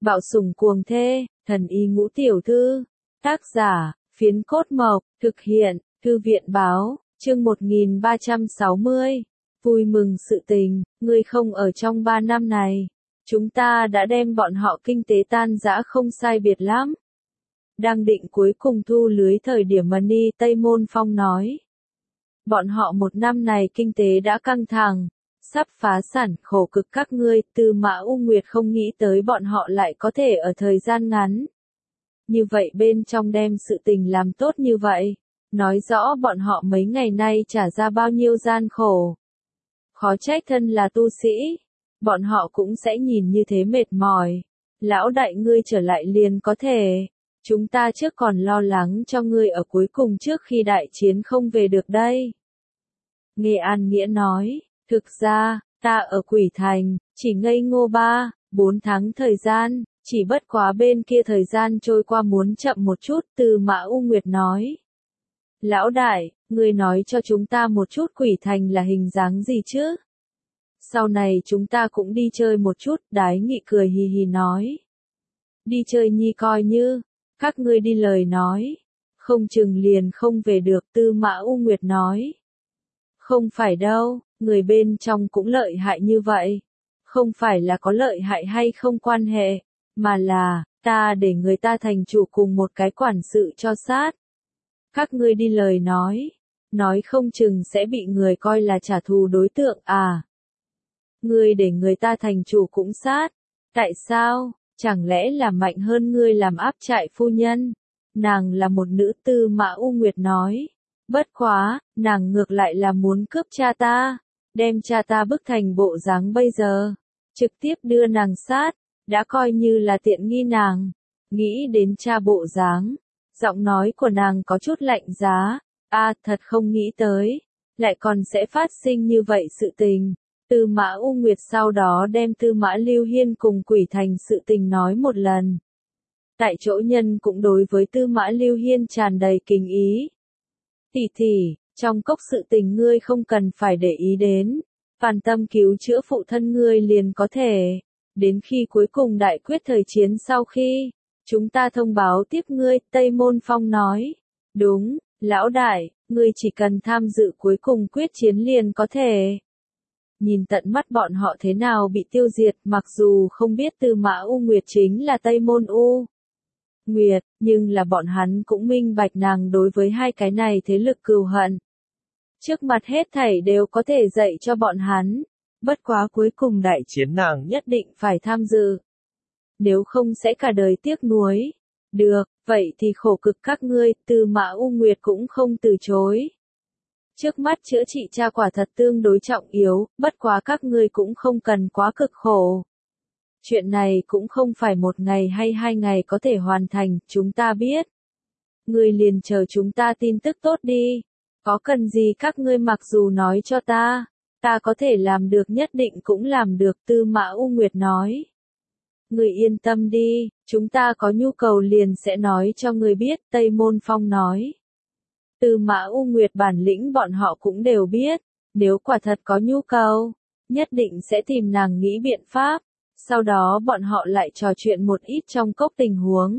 Bạo sủng cuồng thê, thần y ngũ tiểu thư. Tác giả, Phiến Cốt Mộc, thực hiện, Thư viện báo, chương 1360. Vui mừng sự tình, ngươi không ở trong 3 năm này. Chúng ta đã đem bọn họ kinh tế tan rã không sai biệt lắm. Đang định cuối cùng thu lưới thời điểm Money Tây Môn Phong nói. Bọn họ 1 năm này kinh tế đã căng thẳng, sắp phá sản, khổ cực các ngươi. Tư Mã U Nguyệt không nghĩ tới bọn họ lại có thể ở thời gian ngắn như vậy bên trong đem sự tình làm tốt như vậy, nói rõ bọn họ mấy ngày nay trả ra bao nhiêu gian khổ. Khó trách thân là tu sĩ, bọn họ cũng sẽ nhìn như thế mệt mỏi. Lão đại ngươi trở lại liền có thể, chúng ta trước còn lo lắng cho ngươi ở cuối cùng trước khi đại chiến không về được đây. Nghe An Nghĩa nói, thực ra, ta ở Quỷ Thành, chỉ ngây ngô 3-4 tháng thời gian, chỉ bất quá bên kia thời gian trôi qua muốn chậm một chút. Tư Mã U Nguyệt nói. Lão đại, ngươi nói cho chúng ta một chút Quỷ Thành là hình dáng gì chứ? Sau này chúng ta cũng đi chơi một chút. Đái Nghị cười hì hì nói. Đi chơi nhi coi như, các ngươi đi lời nói, không chừng liền không về được. Tư Mã U Nguyệt nói. Không phải đâu, người bên trong cũng lợi hại như vậy. Không phải là có lợi hại hay không quan hệ, mà là, ta để người ta thành chủ cùng một cái quản sự cho sát. Các ngươi đi lời nói không chừng sẽ bị người coi là trả thù đối tượng à. Ngươi để người ta thành chủ cũng sát. Tại sao? Chẳng lẽ là mạnh hơn ngươi làm áp trại phu nhân? Nàng là một nữ. Tư Mã U Nguyệt nói. Bất quá, nàng ngược lại là muốn cướp cha ta, đem cha ta bức thành bộ dáng bây giờ, trực tiếp đưa nàng sát, đã coi như là tiện nghi nàng. Nghĩ đến cha bộ dáng, giọng nói của nàng có chút lạnh giá. Thật không nghĩ tới, lại còn sẽ phát sinh như vậy sự tình. Tư Mã U Nguyệt sau đó đem Tư Mã Lưu Hiên cùng Quỷ Thành sự tình nói một lần. Tại chỗ nhân cũng đối với Tư Mã Lưu Hiên tràn đầy kính ý. Tỷ, trong cốc sự tình ngươi không cần phải để ý đến, toàn tâm cứu chữa phụ thân ngươi liền có thể. Đến khi cuối cùng đại quyết thời chiến sau khi, chúng ta thông báo tiếp ngươi. Tây Môn Phong nói. Đúng, lão đại, ngươi chỉ cần tham dự cuối cùng quyết chiến liền có thể. Nhìn tận mắt bọn họ thế nào bị tiêu diệt, mặc dù không biết Tư Mã U Nguyệt chính là Tây Môn U Nguyệt, nhưng là bọn hắn cũng minh bạch nàng đối với hai cái này thế lực cừu hận. Trước mặt hết thảy đều có thể dạy cho bọn hắn. Bất quá cuối cùng đại chiến nàng nhất định phải tham dự. Nếu không sẽ cả đời tiếc nuối. Được, vậy thì khổ cực các ngươi. Tư Mã U Nguyệt cũng không từ chối. Trước mắt chữa trị cha quả thật tương đối trọng yếu, bất quá các ngươi cũng không cần quá cực khổ. Chuyện này cũng không phải 1 ngày hay 2 ngày có thể hoàn thành, chúng ta biết. Ngươi liền chờ chúng ta tin tức tốt đi. Có cần gì các ngươi mặc dù nói cho ta có thể làm được nhất định cũng làm được. Tư Mã U Nguyệt nói. Ngươi yên tâm đi, chúng ta có nhu cầu liền sẽ nói cho ngươi biết. Tây Môn Phong nói. Tư Mã U Nguyệt bản lĩnh bọn họ cũng đều biết, nếu quả thật có nhu cầu, nhất định sẽ tìm nàng nghĩ biện pháp. Sau đó bọn họ lại trò chuyện một ít trong cốc tình huống.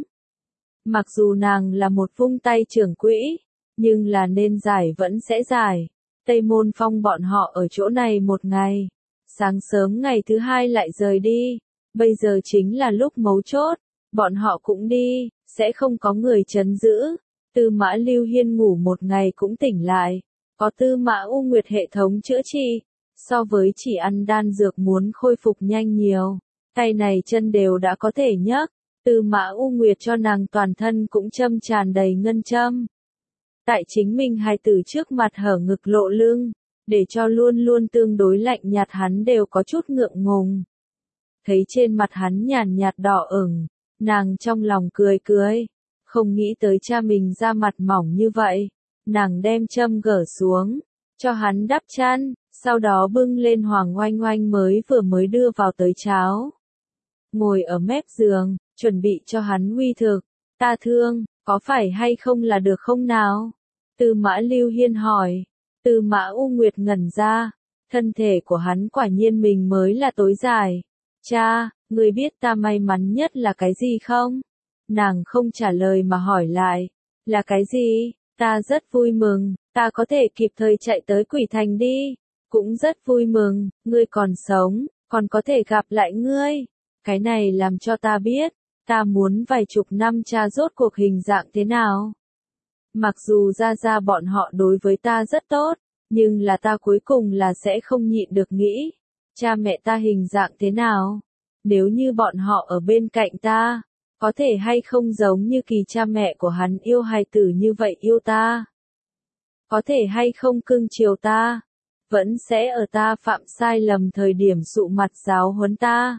Mặc dù nàng là một vung tay trưởng quỹ, nhưng là nên giải vẫn sẽ giải. Tây Môn Phong bọn họ ở chỗ này 1 ngày. Sáng sớm ngày thứ 2 lại rời đi. Bây giờ chính là lúc mấu chốt. Bọn họ cũng đi, sẽ không có người trấn giữ. Tư Mã Lưu Hiên ngủ 1 ngày cũng tỉnh lại. Có Tư Mã U Nguyệt hệ thống chữa trị. So với chỉ ăn đan dược muốn khôi phục nhanh nhiều. Tay này chân đều đã có thể nhấc. Tư Mã U Nguyệt cho nàng toàn thân cũng châm tràn đầy ngân châm. Tại chính mình hài tử trước mặt hở ngực lộ lưng, để cho luôn luôn tương đối lạnh nhạt hắn đều có chút ngượng ngùng. Thấy trên mặt hắn nhàn nhạt đỏ ửng, nàng trong lòng cười cười, không nghĩ tới cha mình da mặt mỏng như vậy. Nàng đem châm gỡ xuống, cho hắn đắp chăn, sau đó bưng lên Hoàng Oanh Oanh mới đưa vào tới cháo. Ngồi ở mép giường, chuẩn bị cho hắn uy thực. Ta thương, có phải hay không là được không nào? Tư Mã Lưu Hiên hỏi. Tư Mã U Nguyệt ngẩn ra. Thân thể của hắn quả nhiên mình mới là tối giải. Cha, ngươi biết ta may mắn nhất là cái gì không? Nàng không trả lời mà hỏi lại, là cái gì? Ta rất vui mừng, ta có thể kịp thời chạy tới Quỷ Thành đi. Cũng rất vui mừng, ngươi còn sống, còn có thể gặp lại ngươi. Cái này làm cho ta biết, ta muốn vài chục năm cha rốt cuộc hình dạng thế nào. Mặc dù ra ra bọn họ đối với ta rất tốt, nhưng là ta cuối cùng là sẽ không nhịn được nghĩ, cha mẹ ta hình dạng thế nào. Nếu như bọn họ ở bên cạnh ta, có thể hay không giống như kỳ cha mẹ của hắn yêu hài tử như vậy yêu ta. Có thể hay không cưng chiều ta, vẫn sẽ ở ta phạm sai lầm thời điểm sụ mặt giáo huấn ta.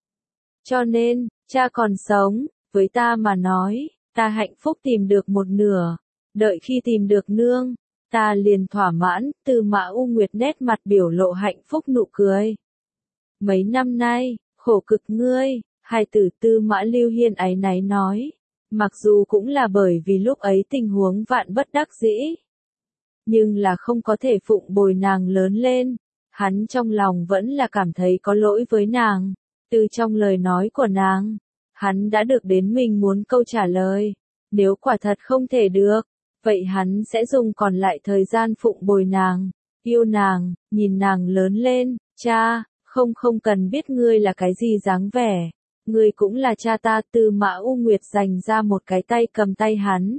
Cho nên, cha còn sống, với ta mà nói, ta hạnh phúc tìm được một nửa, đợi khi tìm được nương, ta liền thỏa mãn. Tư Mã U Nguyệt nét mặt biểu lộ hạnh phúc nụ cười. Mấy năm nay, khổ cực ngươi, hài tử Tư Mã Lưu Hiên áy náy nói, mặc dù cũng là bởi vì lúc ấy tình huống vạn bất đắc dĩ, nhưng là không có thể phụng bồi nàng lớn lên, hắn trong lòng vẫn là cảm thấy có lỗi với nàng. Từ trong lời nói của nàng, hắn đã được đến mình muốn câu trả lời. Nếu quả thật không thể được, vậy hắn sẽ dùng còn lại thời gian phụng bồi nàng, yêu nàng, nhìn nàng lớn lên. Cha, không cần biết ngươi là cái gì dáng vẻ, ngươi cũng là cha ta. Tư Mã U Nguyệt dành ra một cái tay cầm tay hắn.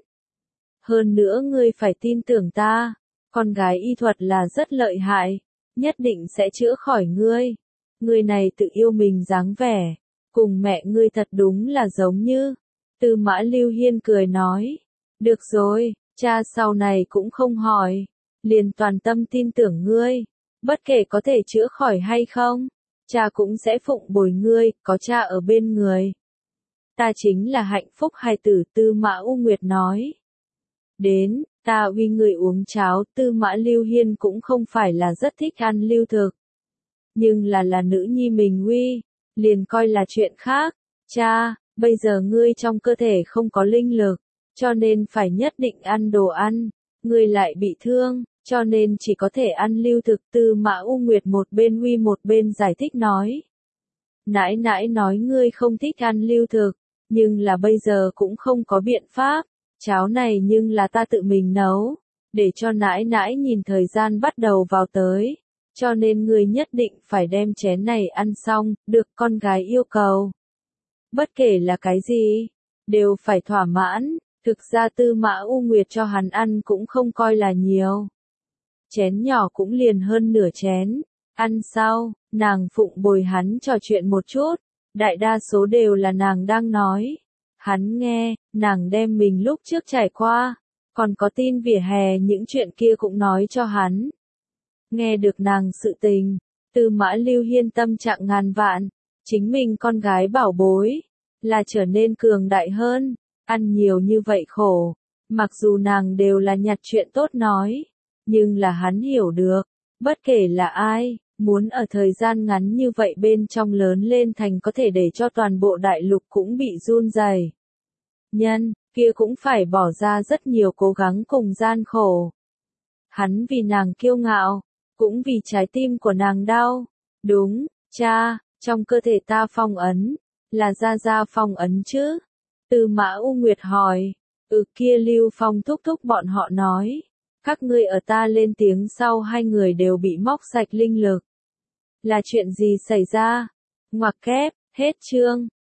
Hơn nữa ngươi phải tin tưởng ta, con gái y thuật là rất lợi hại, nhất định sẽ chữa khỏi ngươi. Ngươi này tự yêu mình dáng vẻ, cùng mẹ ngươi thật đúng là giống như. Tư Mã Lưu Hiên cười nói, được rồi, cha sau này cũng không hỏi, liền toàn tâm tin tưởng ngươi, bất kể có thể chữa khỏi hay không, cha cũng sẽ phụng bồi ngươi, có cha ở bên người. Ta chính là hạnh phúc hài tử. Tư Mã U Nguyệt nói. Đến, ta uy người uống cháo. Tư Mã Lưu Hiên cũng không phải là rất thích ăn lưu thực, nhưng là nữ nhi mình uy, liền coi là chuyện khác. Cha, bây giờ ngươi trong cơ thể không có linh lực, cho nên phải nhất định ăn đồ ăn, ngươi lại bị thương, cho nên chỉ có thể ăn lưu thực. Tư Mã U Nguyệt một bên uy một bên giải thích nói. Nãi nãi nói ngươi không thích ăn lưu thực, nhưng là bây giờ cũng không có biện pháp, cháo này nhưng là ta tự mình nấu, để cho nãi nãi nhìn thời gian bắt đầu vào tới, cho nên ngươi nhất định phải đem chén này ăn xong. Được, con gái yêu cầu. Bất kể là cái gì, đều phải thỏa mãn. Thực ra Tư Mã U Nguyệt cho hắn ăn cũng không coi là nhiều. Chén nhỏ cũng liền hơn nửa chén. Ăn sau, nàng phụng bồi hắn trò chuyện một chút, đại đa số đều là nàng đang nói. Hắn nghe, nàng đem mình lúc trước trải qua, còn có tin vỉa hè những chuyện kia cũng nói cho hắn. Nghe được nàng sự tình, Tư Mã Lưu Hiên tâm trạng ngàn vạn, chính mình con gái bảo bối, là trở nên cường đại hơn, ăn nhiều như vậy khổ, mặc dù nàng đều là nhặt chuyện tốt nói, nhưng là hắn hiểu được, bất kể là ai, muốn ở thời gian ngắn như vậy bên trong lớn lên thành có thể để cho toàn bộ đại lục cũng bị run rẩy. Nhân, kia cũng phải bỏ ra rất nhiều cố gắng cùng gian khổ. Hắn vì nàng kiêu ngạo, cũng vì trái tim của nàng đau. Đúng, cha, trong cơ thể ta phong ấn, là gia gia phong ấn chứ? Tư Mã U Nguyệt hỏi. Kia Lưu Phong thúc thúc bọn họ nói, các ngươi ở ta lên tiếng sau hai người đều bị móc sạch linh lực. Là chuyện gì xảy ra? Ngoặc kép, hết chương.